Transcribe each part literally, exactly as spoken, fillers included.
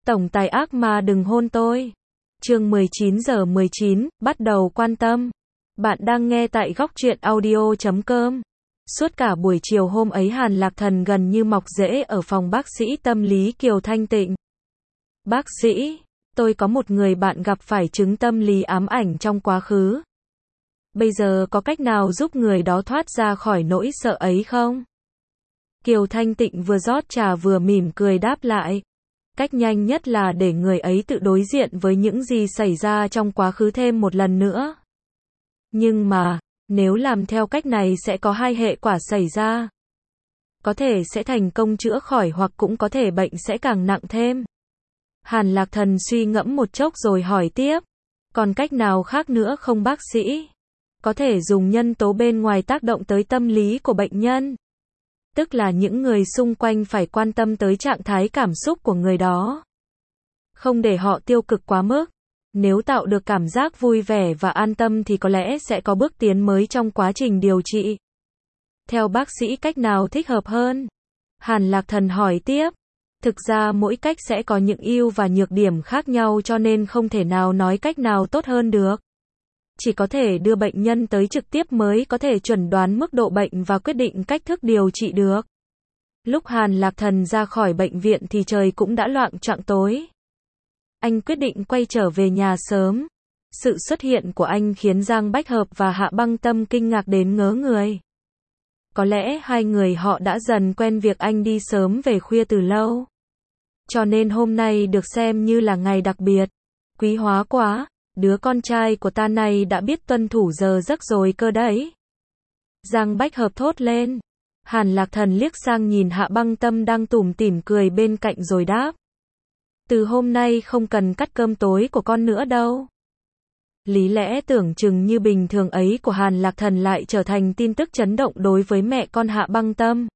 Tổng tài ác ma đừng hôn tôi. Chương mười chín giờ mười chín, bắt đầu quan tâm. Bạn đang nghe tại góc truyện audio chấm com. Suốt cả buổi chiều hôm ấy Hàn Lạc Thần gần như mọc rễ ở phòng bác sĩ tâm lý Kiều Thanh Tịnh. Bác sĩ, tôi có một người bạn gặp phải chứng tâm lý ám ảnh trong quá khứ. Bây giờ có cách nào giúp người đó thoát ra khỏi nỗi sợ ấy không? Kiều Thanh Tịnh vừa rót trà vừa mỉm cười đáp lại. Cách nhanh nhất là để người ấy tự đối diện với những gì xảy ra trong quá khứ thêm một lần nữa. Nhưng mà, nếu làm theo cách này sẽ có hai hệ quả xảy ra. Có thể sẽ thành công chữa khỏi hoặc cũng có thể bệnh sẽ càng nặng thêm. Hàn Lạc Thần suy ngẫm một chốc rồi hỏi tiếp. Còn cách nào khác nữa không bác sĩ? Có thể dùng nhân tố bên ngoài tác động tới tâm lý của bệnh nhân. Tức là những người xung quanh phải quan tâm tới trạng thái cảm xúc của người đó. Không để họ tiêu cực quá mức. Nếu tạo được cảm giác vui vẻ và an tâm thì có lẽ sẽ có bước tiến mới trong quá trình điều trị. Theo bác sĩ cách nào thích hợp hơn? Hàn Lạc Thần hỏi tiếp. Thực ra mỗi cách sẽ có những ưu và nhược điểm khác nhau cho nên không thể nào nói cách nào tốt hơn được. Chỉ có thể đưa bệnh nhân tới trực tiếp mới có thể chuẩn đoán mức độ bệnh và quyết định cách thức điều trị được. Lúc Hàn Lạc Thần ra khỏi bệnh viện thì trời cũng đã loạng choạng tối. Anh quyết định quay trở về nhà sớm. Sự xuất hiện của anh khiến Giang Bách Hợp và Hạ Băng Tâm kinh ngạc đến ngớ người. Có lẽ hai người họ đã dần quen việc anh đi sớm về khuya từ lâu. Cho nên hôm nay được xem như là ngày đặc biệt. Quý hóa quá. Đứa con trai của ta này đã biết tuân thủ giờ giấc rồi cơ đấy. Giang Bách Hợp thốt lên. Hàn Lạc Thần liếc sang nhìn Hạ Băng Tâm đang tủm tỉm cười bên cạnh rồi đáp. Từ hôm nay không cần cắt cơm tối của con nữa đâu. Lý lẽ tưởng chừng như bình thường ấy của Hàn Lạc Thần lại trở thành tin tức chấn động đối với mẹ con Hạ Băng Tâm.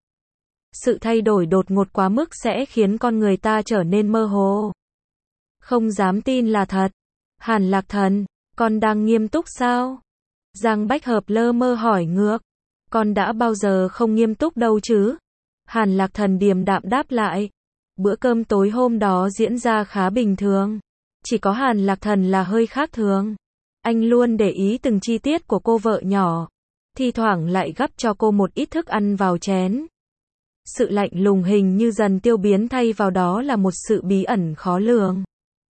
Sự thay đổi đột ngột quá mức sẽ khiến con người ta trở nên mơ hồ. Không dám tin là thật. Hàn Lạc Thần, con đang nghiêm túc sao? Giang Bách Hợp lơ mơ hỏi ngược. Con đã bao giờ không nghiêm túc đâu chứ? Hàn Lạc Thần điềm đạm đáp lại. Bữa cơm tối hôm đó diễn ra khá bình thường. Chỉ có Hàn Lạc Thần là hơi khác thường. Anh luôn để ý từng chi tiết của cô vợ nhỏ. Thi thoảng lại gắp cho cô một ít thức ăn vào chén. Sự lạnh lùng hình như dần tiêu biến thay vào đó là một sự bí ẩn khó lường.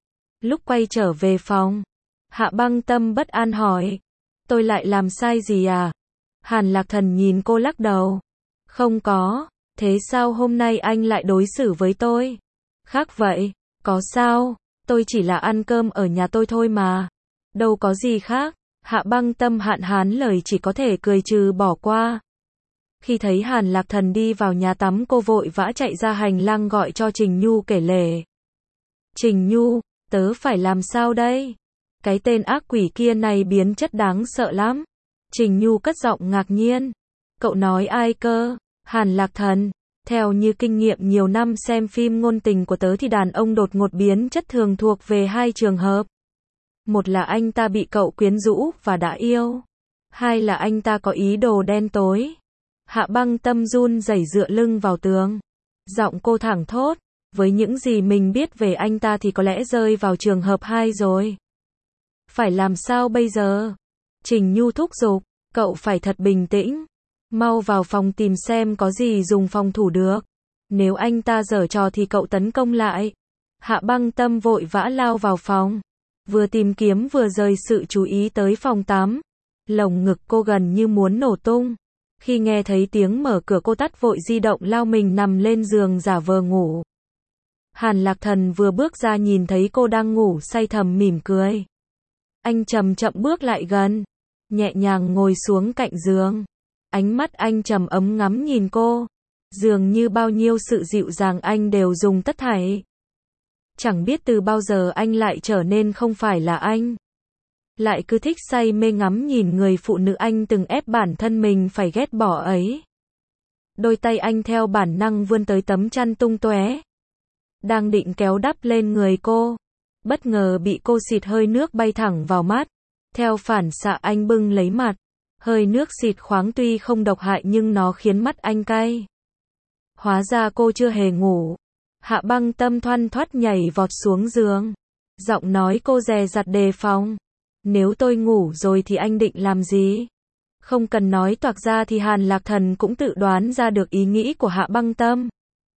Lúc quay trở về phòng, Hạ Băng Tâm bất an hỏi. Tôi lại làm sai gì à? Hàn Lạc Thần nhìn cô lắc đầu. Không có, thế sao hôm nay anh lại đối xử với tôi khác vậy? Có sao, tôi chỉ là ăn cơm ở nhà tôi thôi mà. Đâu có gì khác. Hạ Băng Tâm hạn hán lời chỉ có thể cười trừ bỏ qua. Khi thấy Hàn Lạc Thần đi vào nhà tắm cô vội vã chạy ra hành lang gọi cho Trình Nhu kể lể. Trình Nhu, tớ phải làm sao đây? Cái tên ác quỷ kia này biến chất đáng sợ lắm. Trình Nhu cất giọng ngạc nhiên. Cậu nói ai cơ? Hàn Lạc Thần. Theo như kinh nghiệm nhiều năm xem phim ngôn tình của tớ thì đàn ông đột ngột biến chất thường thuộc về hai trường hợp. Một là anh ta bị cậu quyến rũ và đã yêu. Hai là anh ta có ý đồ đen tối. Hạ Băng Tâm run rẩy dựa lưng vào tường. Giọng cô thẳng thốt. Với những gì mình biết về anh ta thì có lẽ rơi vào trường hợp hai rồi. Phải làm sao bây giờ? Trình Nhu thúc giục. Cậu phải thật bình tĩnh. Mau vào phòng tìm xem có gì dùng phòng thủ được. Nếu anh ta giở trò thì cậu tấn công lại. Hạ Băng Tâm vội vã lao vào phòng. Vừa tìm kiếm vừa rời sự chú ý tới phòng tắm. Lồng ngực cô gần như muốn nổ tung. Khi nghe thấy tiếng mở cửa cô tắt vội di động lao mình nằm lên giường giả vờ ngủ. Hàn Lạc Thần vừa bước ra nhìn thấy cô đang ngủ say thầm mỉm cười. Anh chậm chậm bước lại gần. Nhẹ nhàng ngồi xuống cạnh giường. Ánh mắt anh trầm ấm ngắm nhìn cô. Dường như bao nhiêu sự dịu dàng anh đều dùng tất thảy. Chẳng biết từ bao giờ anh lại trở nên không phải là anh. Lại cứ thích say mê ngắm nhìn người phụ nữ anh từng ép bản thân mình phải ghét bỏ ấy. Đôi tay anh theo bản năng vươn tới tấm chăn tung tóe. Đang định kéo đắp lên người cô. Bất ngờ bị cô xịt hơi nước bay thẳng vào mắt. Theo phản xạ anh bưng lấy mặt. Hơi nước xịt khoáng tuy không độc hại nhưng nó khiến mắt anh cay. Hóa ra cô chưa hề ngủ. Hạ Băng Tâm thoăn thoắt nhảy vọt xuống giường. Giọng nói cô dè dặt đề phòng. Nếu tôi ngủ rồi thì anh định làm gì? Không cần nói toạc ra thì Hàn Lạc Thần cũng tự đoán ra được ý nghĩ của Hạ Băng Tâm.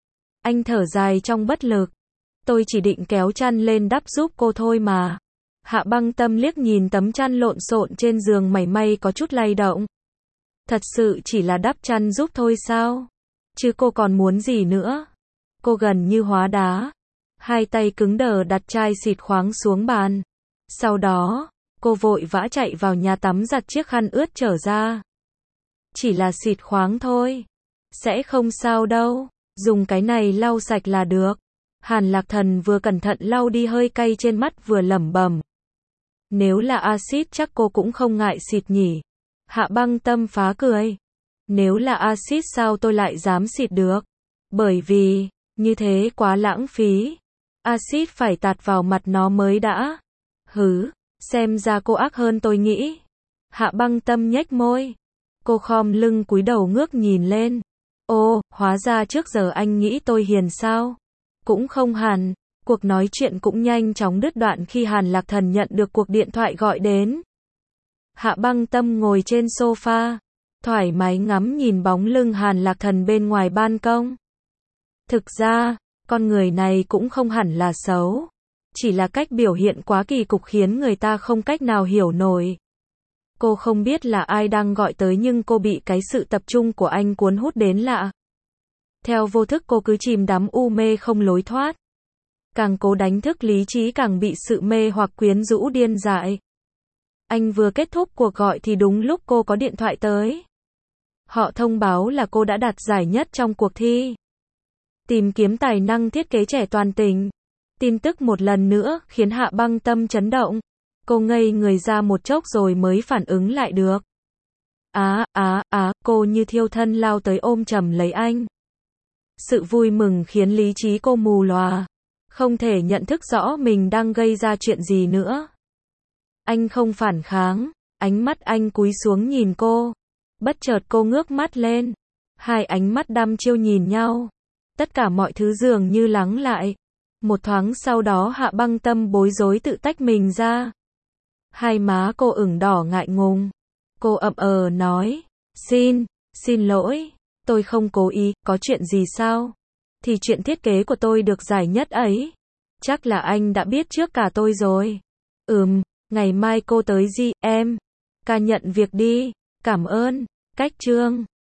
Anh thở dài trong bất lực. Tôi chỉ định kéo chăn lên đắp giúp cô thôi mà. Hạ Băng Tâm liếc nhìn tấm chăn lộn xộn trên giường mảy may có chút lay động. Thật sự chỉ là đắp chăn giúp thôi sao? Chứ cô còn muốn gì nữa? Cô gần như hóa đá. Hai tay cứng đờ đặt chai xịt khoáng xuống bàn. Sau đó, cô vội vã chạy vào nhà tắm giặt chiếc khăn ướt trở ra. Chỉ là xịt khoáng thôi. Sẽ không sao đâu. Dùng cái này lau sạch là được. Hàn Lạc Thần vừa cẩn thận lau đi hơi cay trên mắt vừa lẩm bẩm. Nếu là axit chắc cô cũng không ngại xịt nhỉ. Hạ Băng Tâm phá cười. Nếu là axit sao tôi lại dám xịt được? Bởi vì, như thế quá lãng phí. Axit phải tạt vào mặt nó mới đã. Hứ, xem ra cô ác hơn tôi nghĩ. Hạ Băng Tâm nhếch môi. Cô khom lưng cúi đầu ngước nhìn lên. Ô, hóa ra trước giờ anh nghĩ tôi hiền sao? Cũng không hẳn. Cuộc nói chuyện cũng nhanh chóng đứt đoạn khi Hàn Lạc Thần nhận được cuộc điện thoại gọi đến. Hạ Băng Tâm ngồi trên sofa, thoải mái ngắm nhìn bóng lưng Hàn Lạc Thần bên ngoài ban công. Thực ra, con người này cũng không hẳn là xấu. Chỉ là cách biểu hiện quá kỳ cục khiến người ta không cách nào hiểu nổi. Cô không biết là ai đang gọi tới nhưng cô bị cái sự tập trung của anh cuốn hút đến lạ. Theo vô thức cô cứ chìm đắm u mê không lối thoát. Càng cố đánh thức lý trí càng bị sự mê hoặc quyến rũ điên dại. Anh vừa kết thúc cuộc gọi thì đúng lúc cô có điện thoại tới. Họ thông báo là cô đã đạt giải nhất trong cuộc thi tìm kiếm tài năng thiết kế trẻ toàn tỉnh. Tin tức một lần nữa khiến Hạ Băng Tâm chấn động. Cô ngây người ra một chốc rồi mới phản ứng lại được. Á, á, á, cô như thiêu thân lao tới ôm chầm lấy anh. Sự vui mừng khiến lý trí cô mù lòa. Không thể nhận thức rõ mình đang gây ra chuyện gì nữa. Anh không phản kháng. Ánh mắt anh cúi xuống nhìn cô. Bất chợt cô ngước mắt lên. Hai ánh mắt đăm chiêu nhìn nhau. Tất cả mọi thứ dường như lắng lại. Một thoáng sau đó Hạ Băng Tâm bối rối tự tách mình ra. Hai má cô ửng đỏ ngại ngùng. Cô ậm ờ nói. Xin, xin lỗi. Tôi không cố ý, có chuyện gì sao? Thì chuyện thiết kế của tôi được giải nhất ấy. Chắc là anh đã biết trước cả tôi rồi. Ừm, ngày mai cô tới gi em. Ca nhận việc đi. Cảm ơn. Cách chương